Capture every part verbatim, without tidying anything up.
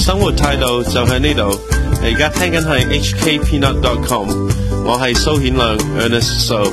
生活態度就喺呢度。你而家聽緊係 H K Peanut dot com， 我係蘇顯亮 Ernest So。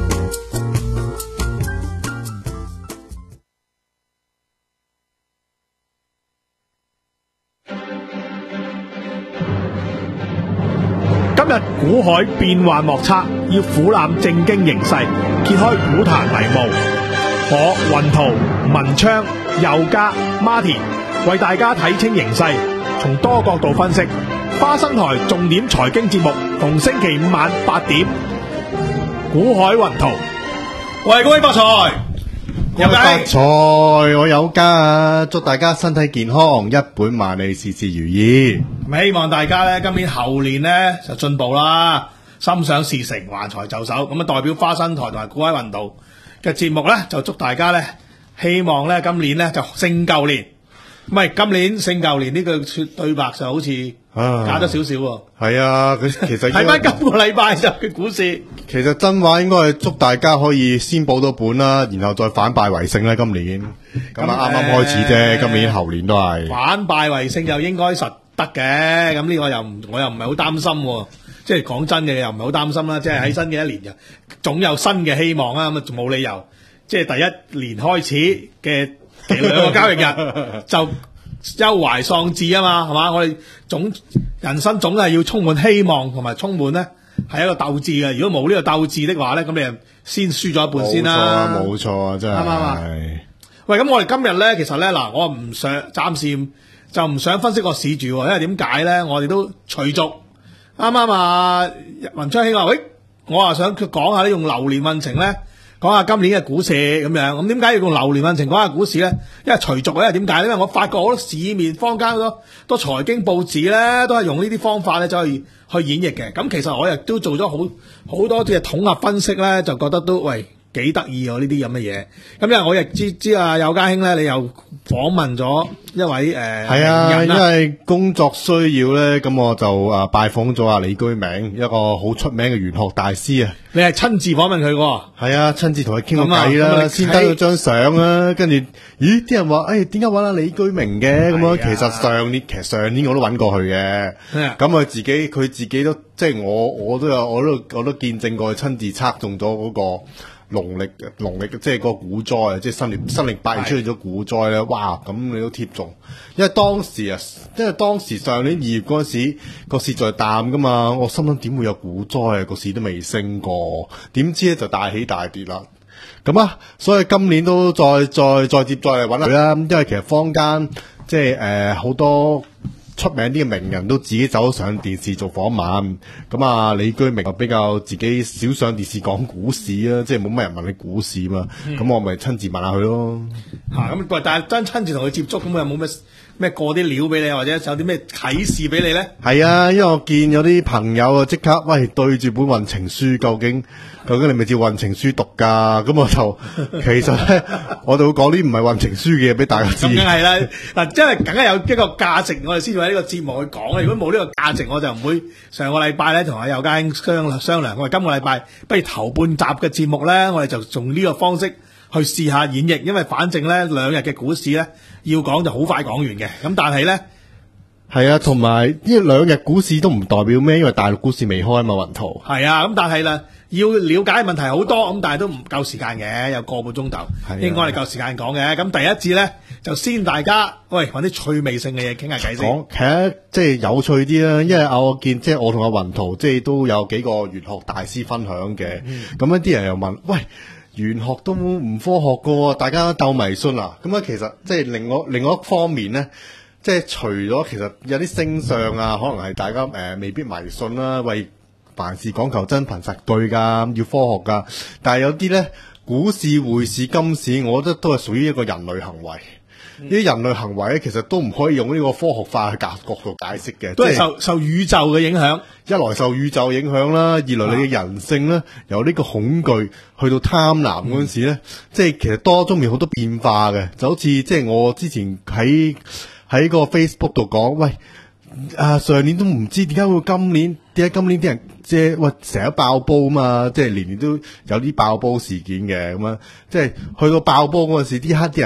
今日股海變幻莫測，要俯瞰正經形勢，揭開股壇迷霧。我雲圖、文昌、佑嘉、Martin 為大家睇清形勢，從多角度分析。花生台重點財經節目，逢星期五晚八點，股海雲圖。 喂，恭喜發財！ 有發財，我有家啊！祝大家身體健康，一本萬利，事事如意。 希望大家咧今年後年咧就進步啦，心想事成，橫財就手。咁啊，代表花生台同埋股海雲圖嘅節目咧，就祝大家咧，希望咧今年咧就勝舊年。唔係今年勝舊年呢句對白就好似假咗少少喎。 係啊，佢其實睇翻今個禮拜就嘅股市。 其實真話應該係祝大家可以先保到本啦，然後再反敗為勝啦。今年咁啊，啱啱開始啫，呃，今年後年都係反敗為勝，又應該實得嘅。咁呢個又唔，我又唔係好擔心喎。即係講真嘅，又唔係好擔心啦。即係喺新嘅一年，就總有新嘅希望啊。咁啊，冇理由即係第一年開始嘅其兩個交易日就憂懷喪志啊嘛，係嘛？我哋總人生總係要充滿希望，同埋充滿咧係一個鬥志嘅。如果冇呢個鬥志的話咧，咁你就先輸咗一半先啦。 冇錯啊，冇錯啊，真係。啱唔啱啊？ 喂，咁我哋今日咧，其實咧嗱，我唔想暫時就唔想分析個市住，因為點解咧？我哋都隨續啱啱啊，文昌兄話，喂，我啊想講下呢用流年運程咧。講下今年嘅股市咁樣，咁點解要用流年運程講下股市咧？因為隨續咧，點解咧？因為我發覺好多市面坊間好多多財經報紙咧，都係用呢啲方法咧，就去去演繹嘅。咁其實我亦都做咗好好多啲嘅統合分析咧，就覺得都喂幾得意喎呢啲咁嘅嘢。咁因為我亦知知啊，佑嘉兄咧，你又訪問咗一位誒，係、呃、 啊，因為工作需要咧，咁我就啊拜訪咗阿李居明，一個好出名嘅玄學大師啊。 你係親自訪問佢喎？ 係啊，親自同佢傾個偈啦，先得咗張相啦，跟住咦啲人話誒點解揾阿李居明嘅咁樣？其實上年其實上年我都揾過佢嘅，咁佢自己佢自己都即係我我都有我都我都見證過佢親自測中咗嗰個。農曆農曆即係個股災，即係新曆新曆八月出現咗股災咧，哇！咁你都貼中，因為當時啊，因為當時上年二月嗰陣時個市在淡噶嘛，我心諗點會有股災啊？個市都未升過，點知咧就大起大跌啦。咁啊，所以今年都再再再接再嚟揾佢啦。因為其實坊間即係誒好多。出名啲嘅名人都自己走上電視做訪問，咁啊李居明比較自己少上電視講股市啊，即係冇乜人問你股市嘛，咁、嗯、我咪親自問下佢咯。 嚇咁喂，但係真親自同佢接觸，咁有冇咩咩過啲料俾你，或者有啲咩啟示俾你咧？ 係啊，因為我見有啲朋友啊，即刻喂對住本運程書，究竟究竟你咪照運程書讀㗎？咁我就其實咧，我就會講啲唔係運程書嘅嘢俾大家知。咁梗係啦，嗱，因為梗係有一個價值，我哋先至喺呢個節目去講。如果冇呢個價值，我就唔會上個禮拜咧同阿佑嘉兄商商量。我哋今個禮拜不如頭半集嘅節目咧，我哋就用呢個方式去試下演繹，因為反正咧兩日嘅股市咧要講就好快講完嘅。咁但係咧係啊，同埋呢兩日股市都唔代表咩，因為大陸股市未開嘛，雲圖係啊。咁但係啦，要了解問題好多，咁但係都唔夠時間嘅，有個半鐘頭，應該係夠時間講嘅。咁第一節咧就先大家喂揾啲趣味性嘅嘢傾下偈先。講其實即係有趣啲啦，因為我見即係我同阿雲圖即係都有幾個玄學大師分享嘅。咁一啲人又問喂。玄學都唔科學噶，大家鬥迷信啦。咁啊，其實即係另外另外一方面咧，即係除咗其實有啲星象啊，可能係大家誒、呃、未必迷信啦。為凡事講求真憑實據噶，要科學噶。但係有啲咧，股市、匯市、金市，我覺得都係屬於一個人類行為。呢、嗯、啲人類行為咧，其實都唔可以用呢個科學化嘅角度解釋嘅， 都係受、就是、受宇宙嘅影響。 一來受宇宙影響啦，二來你嘅人性咧，由呢個恐懼去到貪婪嗰陣時咧，即、嗯、係其實多中面好多變化嘅，就好似即係我之前喺喺個 Facebook 度講，喂啊上年都唔知點解會今年，點解今年啲人即係喂成日爆煲啊嘛，即係年年都有啲爆煲事件嘅咁樣，即係去到爆煲嗰陣時，啲黑啲人。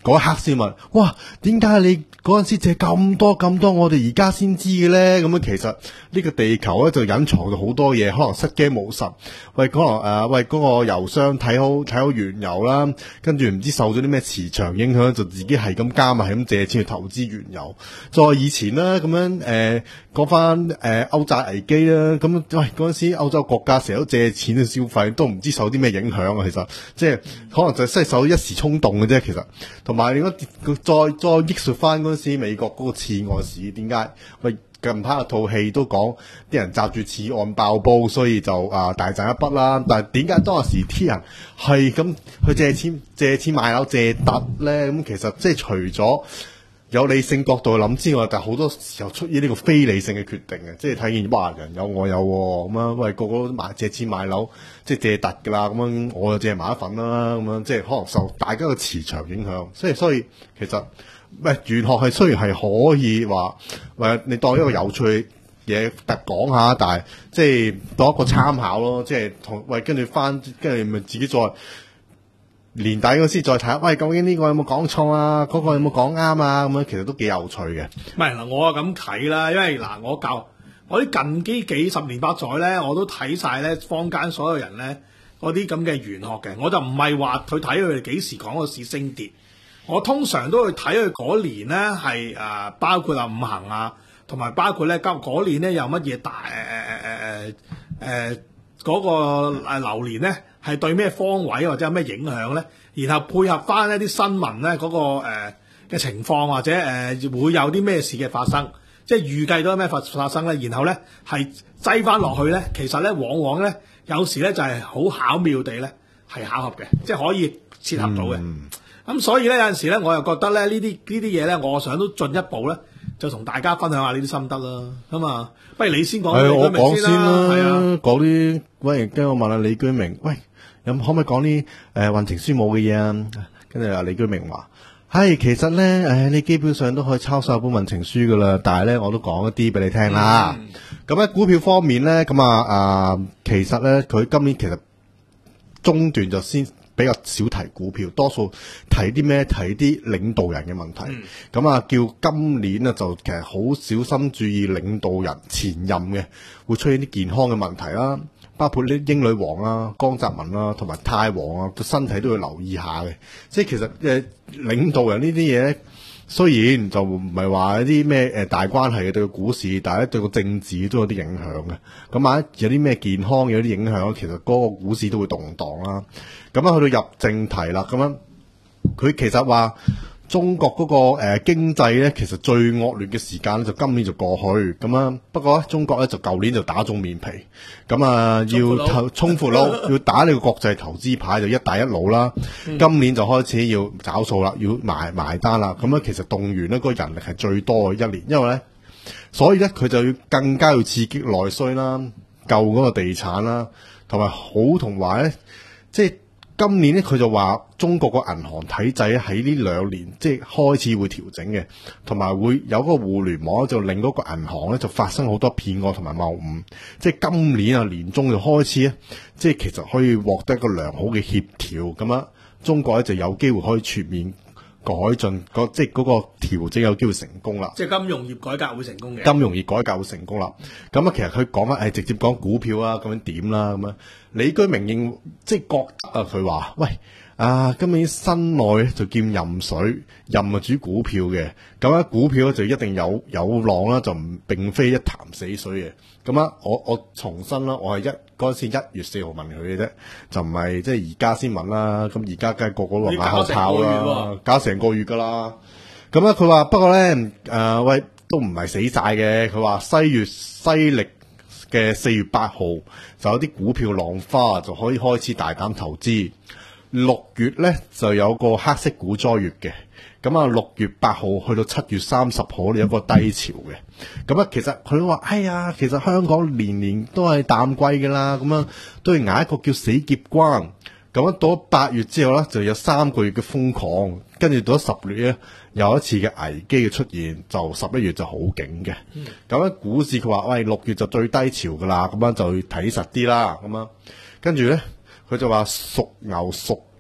嗰一刻先問，哇，點解你嗰陣時借咁多咁多，我哋而家先知嘅咧？咁樣其實呢個地球咧就隱藏咗好多嘢，可能失驚無神。喂，可能誒、呃，喂嗰、嗰個油商睇好睇好原油啦，跟住唔知受咗啲咩磁場影響，就自己係咁加埋，係咁借錢去投資原油。再以前啦，咁樣誒講翻誒歐債危機啦，咁喂嗰陣時歐洲國家成日都借錢去消費，都唔知受啲咩影響啊。其實即係可能就係受一時衝動嘅啫。其實同埋如果再再憶述翻嗰陣時美國嗰個次按市，點解喂？近排有套戲都講啲人揸住次按爆煲，所以就啊、呃、大賺一筆啦。但係點解當時啲人係咁去借錢借錢買樓借得咧？咁其實即係除咗有理性角度去諗之外，但係好多時候出於呢個非理性嘅決定嘅，即係睇見哇人有我有咁樣，喂個個都買借錢買樓，即係借突㗎啦，咁樣我就借埋一份啦，咁樣即係可能受大家嘅磁場影響，所以所以其實。喂，玄學係雖然係可以話，喂你當一個有趣嘢特講下，但係即係當一個參考咯，即係同喂跟住翻，跟住咪自己再年底嗰時再睇下，喂究竟呢個有冇講錯啊？嗰、嗰個有冇講啱啊？咁樣其實都幾有趣嘅。 唔係嗱，我啊咁睇啦，因為嗱我教我啲近幾幾十年八載咧，我都睇晒咧坊間所有人咧嗰啲咁嘅玄學嘅，我就唔係話佢睇佢哋幾時講個市升跌。我通常都會睇佢嗰年咧係誒包括啊五行啊，同埋包括咧今嗰年咧有乜嘢大誒誒誒誒誒嗰個誒流年咧係對咩方位或者有咩影響咧，然後配合翻一啲新聞咧嗰個誒嘅、呃、情況或者誒、呃、會有啲咩事嘅發生，即係預計到有咩發發生咧，然後咧係擠翻落去咧，其實咧往往咧有時咧就係、是、好巧妙地咧係巧合嘅，即係可以切合到嘅。嗯咁、嗯、所以咧有陣時咧，我又覺得咧呢啲呢啲嘢咧，我想都進一步咧，就同大家分享下呢啲心得啦。咁啊，不如你先講李居明先啦。係啊， 講啲喂，跟我問下李居明，喂，有可唔可以講啲誒運程書冇嘅嘢啊？跟住阿李居明話，係其實咧，誒你基本上都可以抄晒本運程書噶啦，但係咧我都講一啲俾你聽啦。咁喺、嗯、股票方面咧，咁啊啊，其實咧佢今年其實中段就先。比較少提股票，多數提啲咩？提啲領導人嘅問題。咁、嗯、啊，叫今年啊，就其實好小心注意領導人前任嘅會出現啲健康嘅問題啦，包括啲英女王啦、江澤民啦，同埋泰王啊，個身體都要留意下嘅。即係其實誒領導人呢啲嘢咧，雖然就唔係話一啲咩誒大關係嘅對個股市，但係對個政治都有啲影響嘅。咁啊，有啲咩健康有啲影響，其實嗰個股市都會動盪啦。咁樣去到入正題啦，咁樣佢其實話中國嗰、那個誒、呃、經濟咧，其實最惡劣嘅時間咧就今年就過去，咁樣不過咧中國咧就舊年就打腫面皮，咁啊要衝闊路，要打呢個國際投資牌就一帶一路啦，嗯、今年就開始要找數啦，要埋埋單啦，咁樣其實動員咧個人力係最多嘅一年，因為咧所以咧佢就要更加要刺激內需啦，救嗰個地產啦，同埋好同埋咧即係。今年咧，佢就話中國個銀行體制咧喺呢兩年即係開始會調整嘅，同埋會有個互聯網就令嗰個銀行咧就發生好多騙案同埋謬誤。即係今年啊年中就開始咧，即係其實可以獲得一個良好嘅協調咁啊，中國咧就有機會可以全面改進嗰即係嗰個調整有機會成功啦。 即係金融業改革會成功嘅。 金融業改革會成功啦。咁啊，其實佢講翻係直接講股票啊，咁樣點啦咁啊。李居明認即係覺得啊，佢話喂啊，今年新內就兼任水，任啊主股票嘅，咁啊股票咧就一定有有浪啦，就唔並非一潭死水嘅。咁啊，我我重申啦，我係一嗰陣時一月四號問佢嘅啫，就唔係即係而家先問啦。咁而家梗係個個都話馬後炮啦，搞成個月噶啦。咁咧佢話不過咧誒、呃、喂都唔係死晒嘅，佢話西粵西歷嘅四月八號就有啲股票浪花就可以開始大膽投資。六月咧就有個黑色股災月嘅，咁啊六月八號去到七月三十號呢有個低潮嘅。咁啊其實佢都話哎呀，其實香港年年都係淡季噶啦，咁樣都要捱一個叫死劫關。咁到咗八月之後咧就有三個月嘅瘋狂，跟住到咗十月咧有一次嘅危機嘅出現，就十一月就好勁嘅。咁樣、嗯、股市佢話喂六月就最低潮噶啦，咁樣就睇實啲啦。咁樣跟住咧佢就話屬牛屬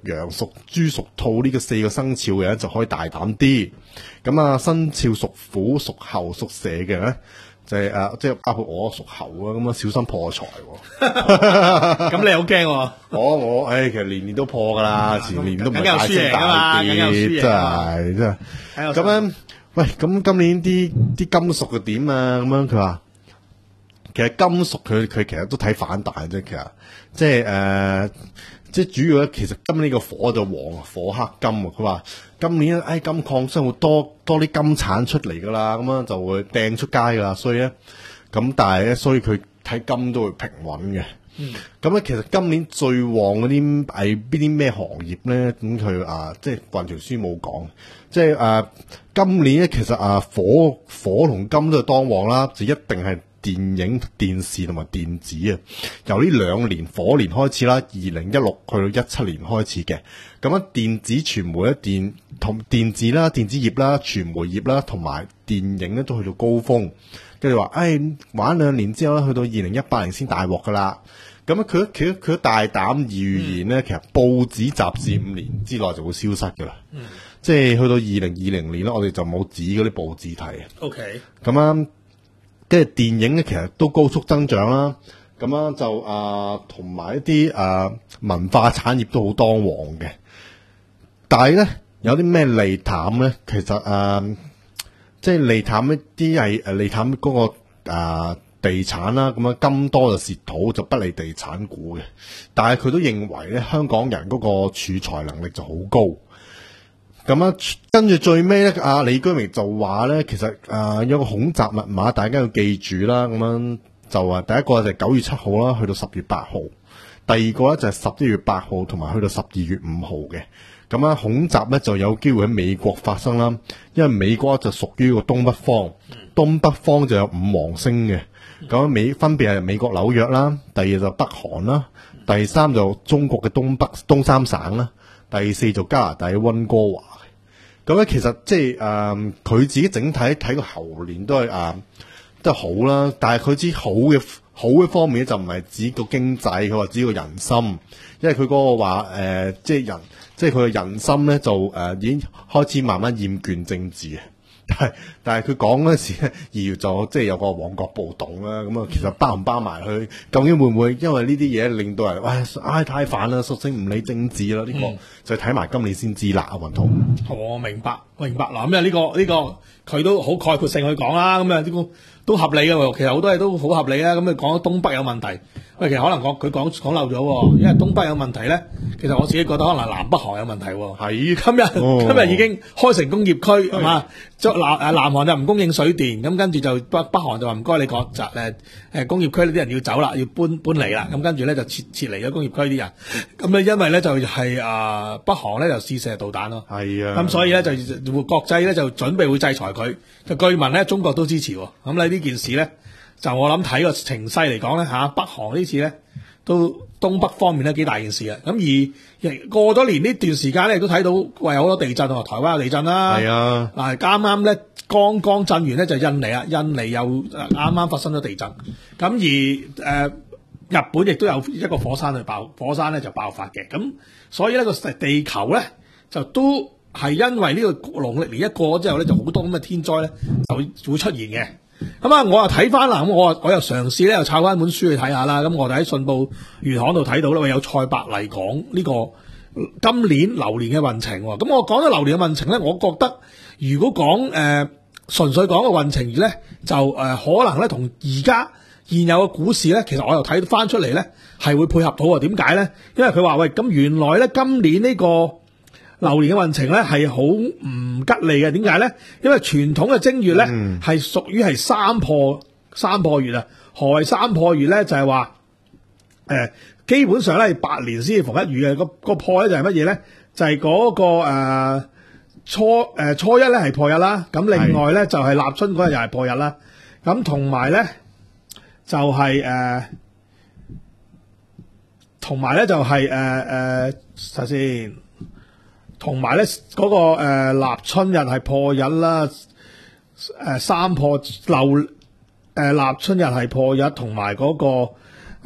羊、屬豬、屬兔呢個四個生肖嘅人就可以大膽啲。咁啊，生肖屬虎、屬猴、屬蛇嘅咧，就係、是、誒、啊，即係包括我屬猴啊，咁啊小心破財。 咁你好驚喎？ 我我誒、哎，其實年年都破噶啦，前年都唔係大升大跌，真係真係。咁樣，喂，咁今年啲啲金屬嘅點啊？咁樣佢話。其實金屬佢佢其實都睇反彈啫，其實即係誒、呃，即係主要咧，其實今年個火就黃火克金啊。佢話今年誒、哎、金礦商會多多啲金產出嚟噶啦，咁樣就會掟出街噶啦，所以咧咁但係咧，所以佢睇金都會平穩嘅。嗯，咁咧其實今年最旺嗰啲係邊啲咩行業咧？咁佢啊，即係運條書冇講，即係誒、呃、今年咧其實啊火火同金都係當旺啦，就一定係。電影、電視同埋電子啊，由呢兩年火年開始啦，二零一六去到一七年開始嘅。咁樣電子傳媒咧，電同電子啦、電子業啦、傳媒業啦，同埋電影咧都去到高峰。跟住話，誒玩兩年之後咧，去到二零一八年先大鑊噶啦。咁樣佢佢佢都大膽預言咧，其實報紙雜誌五年之內就會消失噶啦。嗯，即係去到二零二零年咧，我哋就冇紙嗰啲報紙睇。 OK， 咁樣。跟住電影咧，其實都高速增長啦。咁樣就啊，同、呃、埋一啲啊、呃、文化產業都好當旺嘅。但係咧，有啲咩利淡咧？其實啊、呃，即係利淡一啲係誒利淡嗰、那個啊、呃、地產啦。咁樣金多就蝕土，就不利地產股嘅。但係佢都認為咧，香港人嗰個儲財能力就好高。咁啊，跟住最尾咧，阿李居明就話咧，其實啊、呃、有個恐襲密碼，大家要記住啦。咁樣就話第一個就係九月七號啦，去到十月八號；第二個咧就係十一月八號，同埋去到十二月五號嘅。咁啊，恐襲咧就有機會喺美國發生啦，因為美國就屬於個東北方，東北方就有五黃星嘅。咁美分別係美國紐約啦，第二就北韓啦，第三就中國嘅東北東三省啦，第四就加拿大嘅溫哥華。咁咧，其實即係誒，佢、呃、自己整體睇個猴年都係誒、呃，都係好啦。但係佢知好嘅好嘅方面咧，就唔係指個經濟，佢話指個人心。因為佢嗰個話誒、呃，即係人，即係佢嘅人心咧，就誒、呃、已經開始慢慢厭倦政治嘅。但係但係佢講嗰陣時咧，二月就即係有個旺角暴動啦。咁啊，其實包唔包埋去？究竟會唔會因為呢啲嘢令到人，唉、哎，唉太煩啦，索性唔理政治啦？呢、這個、嗯、就睇埋今年先知啦。阿雲濤， 我明白，明白嗱。咁啊，呢個呢、這個佢都好概括性去講啦。咁啊，呢個都合理嘅。其實好多嘢都好合理啊。咁啊，講東北有問題，喂，其實可能講佢講講漏咗，因為東北有問題咧。其實我自己覺得可能南北韓有問題。係係今日、哦、今日已經開成工業區係嘛？南誒南韓就唔供應水電，咁跟住就北北韓就話唔該你講就誒誒工業區呢啲人要走啦，要搬搬離啦，咁跟住咧就撤撤離咗工業區啲人，咁咧因為咧就係、是、啊、呃、北韓咧就試射導彈咯，係啊，咁所以咧就國際咧就準備會制裁佢，就據聞咧中國都支持，咁咧呢件事咧就我諗睇個情勢嚟講咧嚇北韓呢次咧都東北方面咧幾大件事啊，咁而過咗年呢段時間咧，亦都睇到喂有好多地震啊，台灣有地震啦，係啊，嗱啱啱咧剛剛震完咧就印尼啊，印尼又啱啱發生咗地震，咁而誒、呃、日本亦都有一個火山去爆，火山咧就爆發嘅，咁所以呢個地球咧就都係因為呢個農曆年一過咗之後咧，就好多咁嘅天災咧就會出現嘅。咁啊，我又睇翻啦，咁我我又嘗試咧，又抄翻本書去睇下啦。咁我哋喺信報月刊度睇到啦，有蔡伯麗講呢個今年流年嘅運程。咁我講咗流年嘅運程咧，我覺得如果講誒純粹講個運程咧，就誒、呃、可能咧同而家現有嘅股市咧，其實我又睇翻出嚟咧係會配合到啊。點解咧？因為佢話喂，咁原來咧今年呢、這個流年嘅運程咧係好唔吉利嘅，點解咧？因為傳統嘅正月咧係屬於係三破三破月啊。何謂三破月咧？就係話誒，基本上咧係八年先至逢一月嘅。個個破咧就係乜嘢咧？就係、是、嗰、那個誒、呃、初誒、呃、初一咧係破日啦。咁另外咧就係、是、立春嗰日又係破日啦。咁同埋咧就係誒，同埋咧就係誒誒，睇先。同埋咧嗰個誒、呃、立春日係破日啦，誒、呃、三破流誒、呃、立春日係破日，同埋嗰個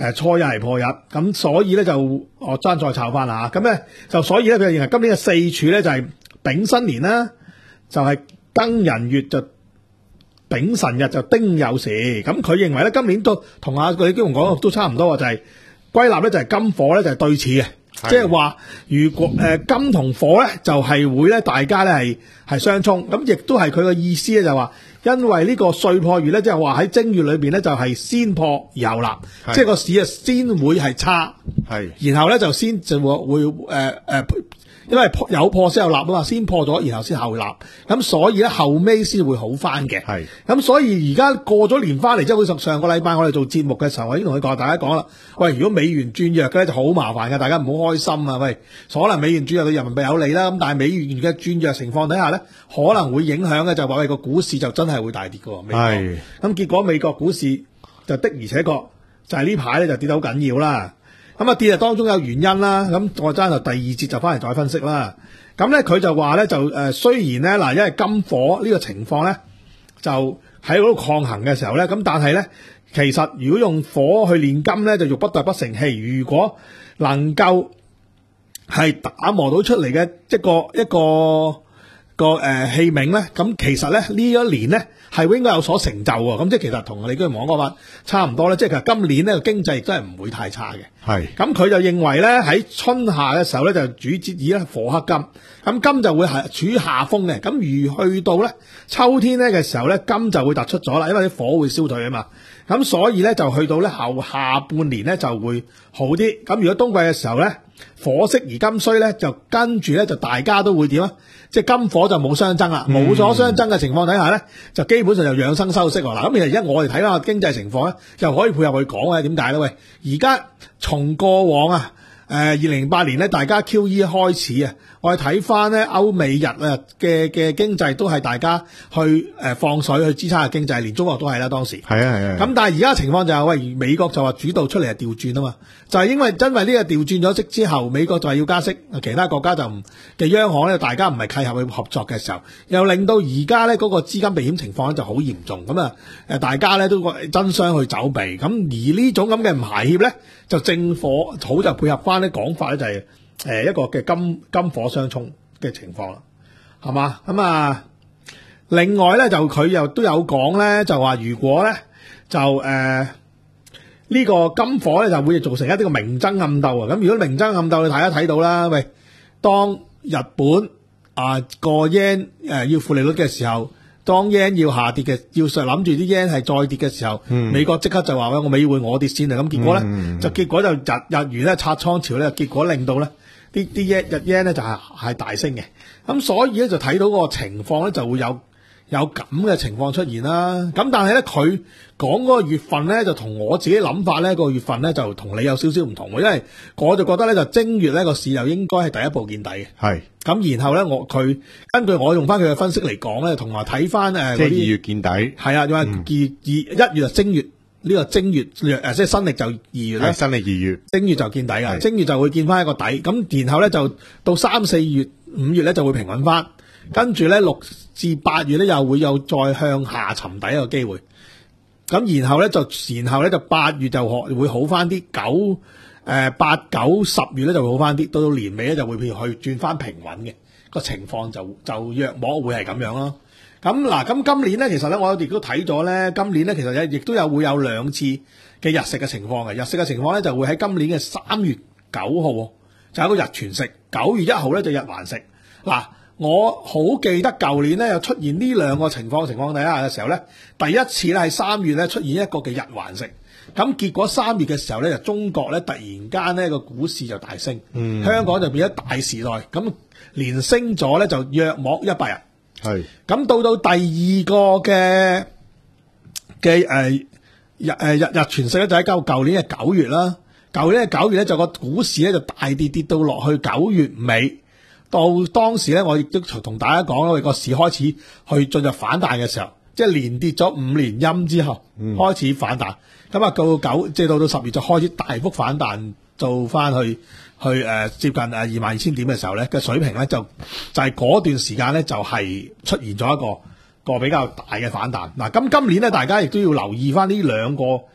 誒初一係破一，咁所以咧就我爭再炒翻啦嚇，咁咧就所以咧佢認為今年嘅四柱咧就係丙申年啦，就係庚寅月就丙辰日就丁酉時，咁佢認為咧今年都同阿李基龍講都差唔多，就係、是、歸納咧就係金火咧就係對峙嘅，即係話如果誒、呃、金同火咧就係、是、會咧大家咧係係相衝，咁亦都係佢嘅意思咧就係話。因為呢個歲破月咧，即係話喺正月裏邊咧，就係先破而後立，即係個市啊先會係差，然後咧就先就會會誒誒，因為有破先有立啊嘛，先破咗然後先後立，咁所以咧後尾先會好翻嘅。係咁，所以而家過咗年翻嚟，即係好似上個禮拜我哋做節目嘅時候，我已經同佢講，大家講啦，喂，如果美元轉弱嘅咧就好麻煩嘅，大家唔好開心啊！喂，可能美元轉弱對人民幣有利啦，咁但係美元嘅轉弱情況底下咧，可能會影響嘅就話喂個股市就真係會大跌嘅。係咁，結果美國股市就的而且確就係呢排咧就跌得好緊要啦。咁啊跌啊當中有原因啦，咁我爭就第二節就翻嚟再分析啦。咁咧佢就話咧就誒雖然咧嗱，因為金火呢個情況咧就喺嗰度抗衡嘅時候咧，咁但係咧其實如果用火去煉金咧，就玉不琢不成器。如果能夠係打磨到出嚟嘅一個一個個誒、呃、器皿咧，咁其實咧呢一年咧係會應該有所成就喎。咁即係其實同李居王講法差唔多咧，即係其實今年呢個經濟亦都係唔會太差嘅。係咁佢就認為咧喺春夏嘅時候咧就主節以咧火克金，咁金就會係處於下風嘅。咁如去到咧秋天咧嘅時候咧，金就會突出咗啦，因為啲火會消退啊嘛。咁所以咧就去到咧後下半年咧就會好啲。咁如果冬季嘅時候咧，火適而金衰咧，就跟住咧就大家都會點啊？即係金火就冇相爭啦，冇咗相爭嘅情況底下咧，就基本上就養生收息喎。嗱，咁其實而家我哋睇翻個經濟情況咧，就可以配合佢講嘅。點解咧？喂，而家從過往啊，誒二零零八年咧，大家 Q E 開始啊，我哋睇翻咧歐美日啊嘅嘅經濟都係大家去誒放水去支撐嘅經濟，連中國都係啦當時。係啊係啊。咁但係而家情況就係、是、喂，美國就話主導出嚟係調轉啊嘛，就係、是、因為因為呢個調轉咗息之後，美國就係要加息，其他國家就唔嘅央行咧，大家唔係契合去合作嘅時候，又令到而家咧嗰個資金避險情況咧就好嚴重。咁啊誒，大家咧都爭相去走避。咁而呢種咁嘅唔諧協咧，就正火好就配合翻啲講法咧，就係、是。誒一個嘅金金火相衝嘅情況啦，係嘛？咁啊，另外咧就佢又都有講咧，就話如果咧就誒呢、呃這個金火咧就會造成一啲個明爭暗鬥啊！咁如果明爭暗鬥，你大家睇到啦，喂，當日本啊個 yen 誒要負利率嘅時候，當 yen 要下跌嘅，要實諗住啲 yen 係再跌嘅時候，嗯、美國即刻就話喂，我美匯我跌先啊！咁結果咧、嗯、就結果就日日元咧拆倉潮咧，結果令到咧。啲啲 yen 日 yen 咧就係係大升嘅，咁所以咧就睇到個情況咧就會有有咁嘅情況出現啦。咁但係咧佢講嗰個月份咧就同我自己諗法咧個月份咧就同你有少少唔同喎，因為我就覺得咧就正月咧個市又應該係第一步見底嘅。係咁，然後咧我佢根據我用翻佢嘅分析嚟講咧，同埋睇翻誒即係二月見底。係啊，因為二二一月就正月。呢、這個正月誒，即係新曆就二月咧，新曆二月，正月就見底㗎，正月就會見翻一個底，咁然後咧就到三四月、五月咧就會平穩翻，跟住咧六至八月咧又會有再向下沉底一個機會，咁然後咧就然後咧就八月就學會好翻啲，九誒八九十月咧就會好翻啲，到到年尾咧就會譬如去轉翻平穩嘅個情況就就約莫會係咁樣咯。咁嗱，咁今年咧，其實咧，我亦都睇咗咧，今年咧，其實亦都有會有兩次嘅日食嘅情況嘅。日食嘅情況咧，就會喺今年嘅三月九號就有一個日全食，九月一號咧就日環食。嗱，我好記得舊年咧有出現呢兩個情況情況底下嘅時候咧，第一次咧係三月咧出現一個嘅日環食，咁結果三月嘅時候咧，就中國咧突然間咧個股市就大升，嗯、香港就變咗大時代，咁連升咗咧就約莫一百日。係咁到到第二個嘅嘅誒日誒日日全食咧，就喺舊舊年嘅九月啦。舊年嘅九月咧，就個股市咧就大跌跌到落去九月尾。到當時咧，我亦都同大家講啦，個市開始去進入反彈嘅時候，即係連跌咗五連陰之後，嗯、開始反彈。咁啊，到九即係到到十月就開始大幅反彈，做翻去。去誒、呃、接近誒二萬二千點嘅時候咧嘅水平咧，就就係、是、嗰段時間咧就係、是、出現咗一個個比較大嘅反彈。嗱，咁今年咧大家亦都要留意翻呢兩個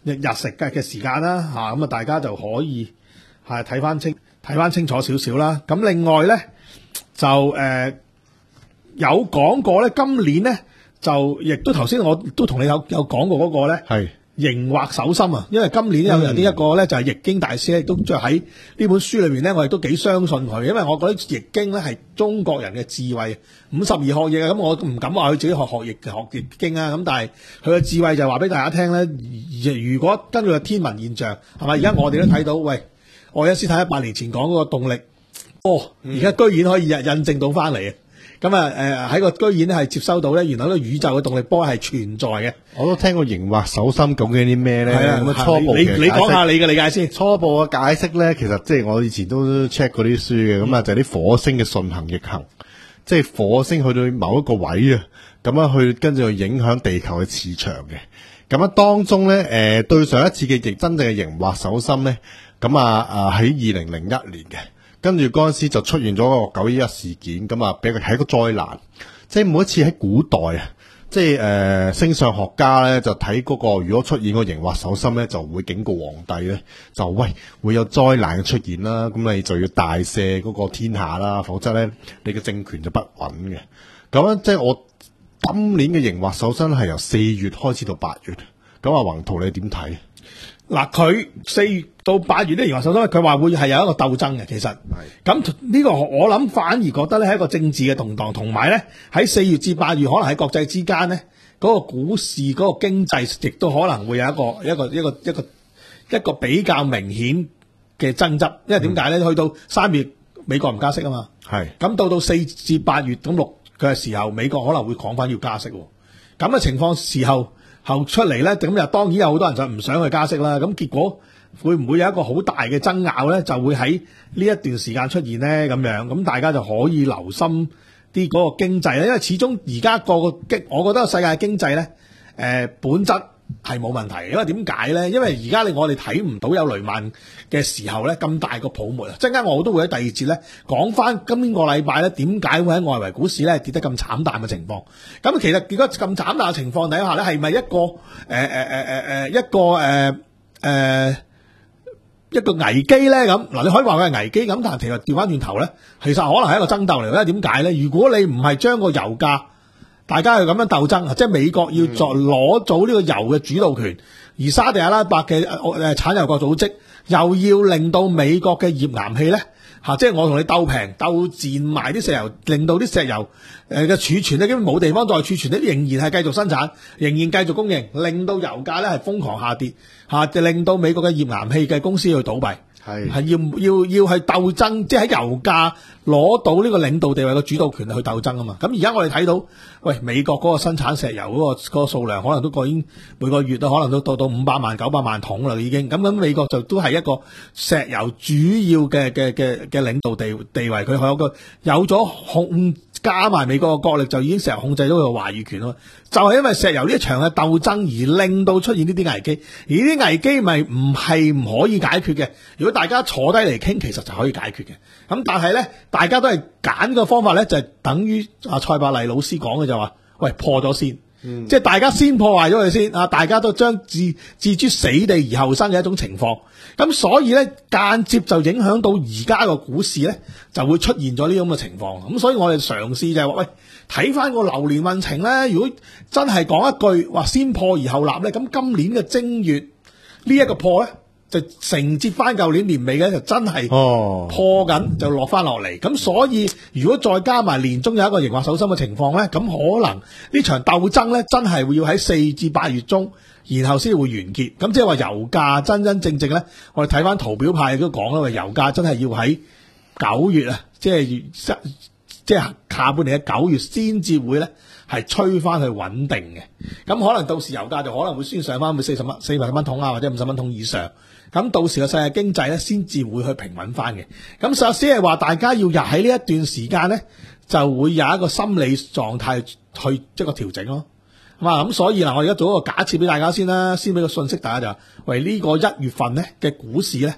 日日食嘅嘅時間啦，嚇咁啊大家就可以係睇翻清睇翻清楚少少啦。咁另外咧就誒、呃、有講過咧，今年咧就亦都頭先我都同你有有講過嗰個咧係凝惑手心啊，因為今年有人呢一個咧就係易經大師咧，都即係喺呢本書裏面咧，我哋都幾相信佢，因為我覺得易經咧係中國人嘅智慧，五十二學易啊，咁我唔敢話佢自己學學易學易經啊，咁但係佢嘅智慧就係話俾大家聽咧，如果根據個天文現象係咪？而家我哋都睇到，喂，愛因斯坦一百年前講嗰個動力，哦，而家居然可以印印證到翻嚟啊！咁啊，誒喺個居然係接收到咧，原來個宇宙嘅動力波係存在嘅。 我都聽過凝惑手心究竟啲咩咧？ 係啊， 咁初步你你講下你嘅理解先。 初步嘅解釋咧，其實即係我以前都 check 過啲書嘅，咁啊、嗯、就係啲火星嘅順行逆行，即係火星去到某一個位啊，咁樣去跟住去影響地球嘅磁場嘅。咁啊當中咧，誒、呃、對上一次嘅真正嘅凝惑手心咧，咁啊啊喺二零零一年嘅。跟住嗰陣時就出現咗個九一一事件，咁啊，俾佢係一個災難。即係每一次喺古代啊，即係誒、呃、星相學家咧就睇嗰、那個，如果出現個凝惑手心咧，就會警告皇帝咧，就喂會有災難嘅出現啦。咁你就要大赦嗰個天下啦，否則咧你嘅政權就不穩嘅。咁樣即係我今年嘅凝惑手心係由四月開始到八月。咁啊，宏圖你點睇？ 嗱，佢四月到八月咧，凝惑手心，佢話會係有一個鬥爭嘅。其實，咁呢個我諗反而覺得咧係一個政治嘅動盪，同埋咧喺四月至八月，可能喺國際之間咧，嗰、那個股市嗰、那個經濟亦都可能會有一個一個一個一個一個比較明顯嘅爭執。因為點解咧？去到三月美國唔加息啊嘛，係咁到到四至八月咁六嘅時候，美國可能會講翻要加息。咁嘅情況時候。後出嚟咧，咁又當然有好多人就唔想去加息啦。咁結果會唔會有一個好大嘅爭拗咧？就會喺呢一段時間出現咧，咁樣咁大家就可以留心啲嗰個經濟咧，因為始終而家個個經，我覺得世界嘅經濟咧，誒、呃、本質係冇問題。因為點解咧？因為而家你我哋睇唔到有雷曼嘅時候咧，咁大個泡沫啊！陣間我都會喺第二節咧講翻今個禮拜咧點解會喺外圍股市咧跌得咁慘淡嘅情況。咁其實如果咁慘淡嘅情況底下咧，係咪一個誒誒誒誒誒一個誒誒、呃呃、一個危機咧？咁嗱，你可以話佢係危機咁，但係其實調翻轉頭咧，其實可能係一個爭鬥嚟。因為點解咧？如果你唔係將個油價大家係咁樣鬥爭，即係美國要再攞到呢個油嘅主導權，而沙地阿拉伯嘅誒產油國組織又要令到美國嘅頁岩氣咧嚇，即係我同你鬥平鬥賤埋啲石油，令到啲石油誒嘅儲存咧，基本冇地方再儲存咧，仍然係繼續生產，仍然繼續供應，令到油價咧係瘋狂下跌嚇，就令到美國嘅頁岩氣嘅公司去倒閉。係係要要要係鬥爭，即係喺油價攞到呢個領導地位嘅主導權去鬥爭啊嘛。咁而家我哋睇到，喂，美國嗰個生產石油嗰、嗰個嗰、嗰個數量可能都已經每個月都可能都到到五百萬九百萬桶啦已經。咁咁美國就都係一個石油主要嘅嘅嘅嘅領導地地位，佢有個有咗控加埋美國嘅國力，就已經石油控制咗佢嘅話語權咯。就係、是、因為石油呢一場嘅鬥爭而令到出現呢啲危機，而呢啲危機咪唔係唔可以解決嘅。如果大家坐低嚟傾，其實就可以解決嘅。咁但係咧，大家都係揀個方法咧，就係、是、等於阿蔡伯麗老師講嘅就話，喂，破咗先，嗯、即係大家先破壞咗佢先啊！大家都將置置諸死地而後生嘅一種情況。咁所以咧，間接就影響到而家個股市咧，就會出現咗呢種嘅情況。咁所以我哋嘗試就係話，喂，睇翻個流年運程咧，如果真係講一句話先破而後立咧，咁今年嘅正月呢一個破咧，就承接翻舊年年尾嘅就真係破緊，就落翻落嚟。咁所以如果再加埋年中有一個凝惑手心嘅情況咧，咁可能呢場鬥爭咧真係會要喺四至八月中，然後先會完結。咁即係話油價真真正正咧，我哋睇翻圖表派都講啦，話油價真係要喺九月啊，即係即係下半年嘅九月先至會咧係吹翻去穩定嘅。咁可能到時油價就可能會先上翻去四十蚊、四十蚊桶啊，或者五十蚊桶以上。咁到時嘅世界經濟咧先至會去平穩翻嘅。咁首先係話大家要入喺呢一段時間咧，就會有一個心理狀態去一個調整咯。咁啊，咁所以嗱，我而家做一個假設俾大家先啦，先俾個信息大家就話，喂，呢個一月份咧嘅股市咧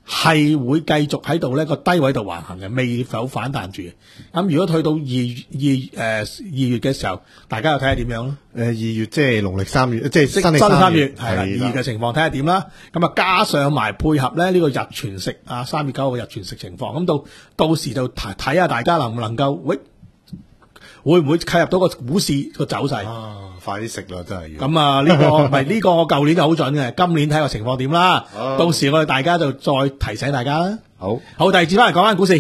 係會繼續喺度呢個低位度橫行嘅，未有反彈住嘅。咁如果去到二二誒二月嘅時候，大家又睇下點樣咯。 誒，二月即係農曆三月，即係新曆三三月係啦，二月嘅情況睇下點啦。咁啊，加上埋配合咧呢個日全食啊，三月九號嘅日全食情況，咁到到時就睇睇下大家能唔能夠喂，會唔會契入到個股市個走勢？ 啊，快啲食啦，真係要。 咁啊，呢、這個唔係呢個，我舊年就好準嘅，今年睇下情況點啦。 啊到時我哋大家就再提醒大家啦。 好， 好，第二節翻嚟講翻股市。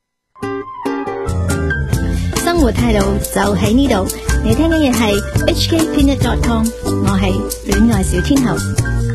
生活態度就喺呢度，你聽緊嘅係 H K Peanut dot com， 我係戀愛小天后。